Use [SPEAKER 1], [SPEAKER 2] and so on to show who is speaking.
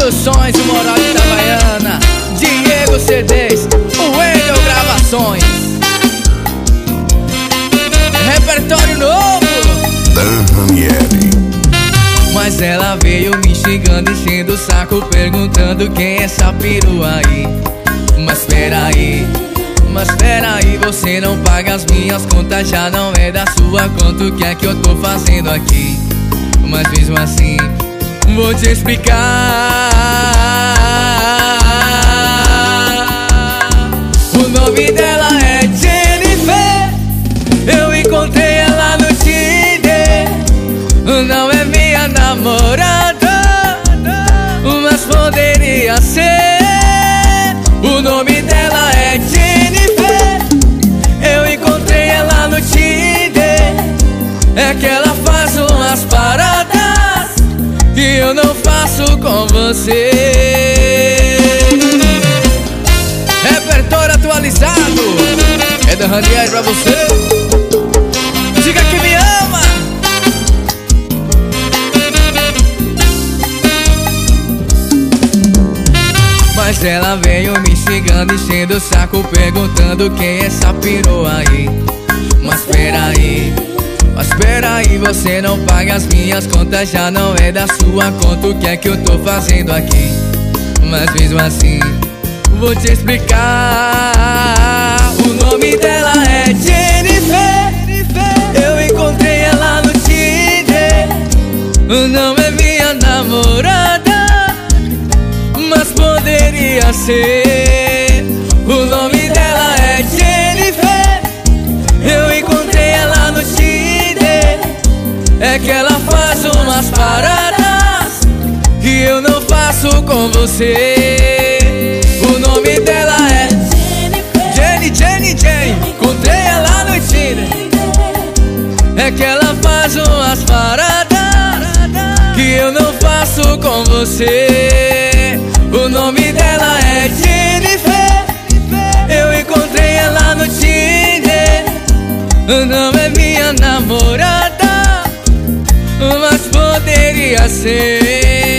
[SPEAKER 1] Produções, o Moral de Itabaiana, Diego CDs, o Wendel Gravações. Repertório novo
[SPEAKER 2] Daniele.
[SPEAKER 1] Mas ela veio me xingando, enchendo o saco, perguntando quem é essa perua aí. Mas peraí, você não paga as minhas contas, já não é da sua conta. O que é que eu tô fazendo aqui? Mas mesmo assim, vou te explicar. O nome dela é Jennifer. Eu encontrei ela no Tinder. Não é minha namorada, mas poderia ser. O nome dela é Jennifer. Eu encontrei ela no Tinder. É que ela faz umas paradas que eu não faço com você. Repertório atualizado é da Ranieri pra você. Diga que me ama. Mas ela veio me xingando, enchendo o saco, perguntando quem é essa perua aí. Mas peraí, você não paga as minhas contas, já não é da sua conta. O que é que eu tô fazendo aqui? Mas mesmo assim, vou te explicar. O nome dela é Jennifer. Eu encontrei ela no Tinder. Não é minha namorada, mas poderia ser. O nome dela é Jennifer. Eu encontrei ela no Tinder. É que ela faz umas paradas que eu não faço com você. O nome dela é Jenny. Encontrei ela no Tinder. É que ela faz umas paradas que eu não faço com você. O nome dela é Jennifer. Eu encontrei ela no Tinder. Não é minha namorada, mas poderia ser.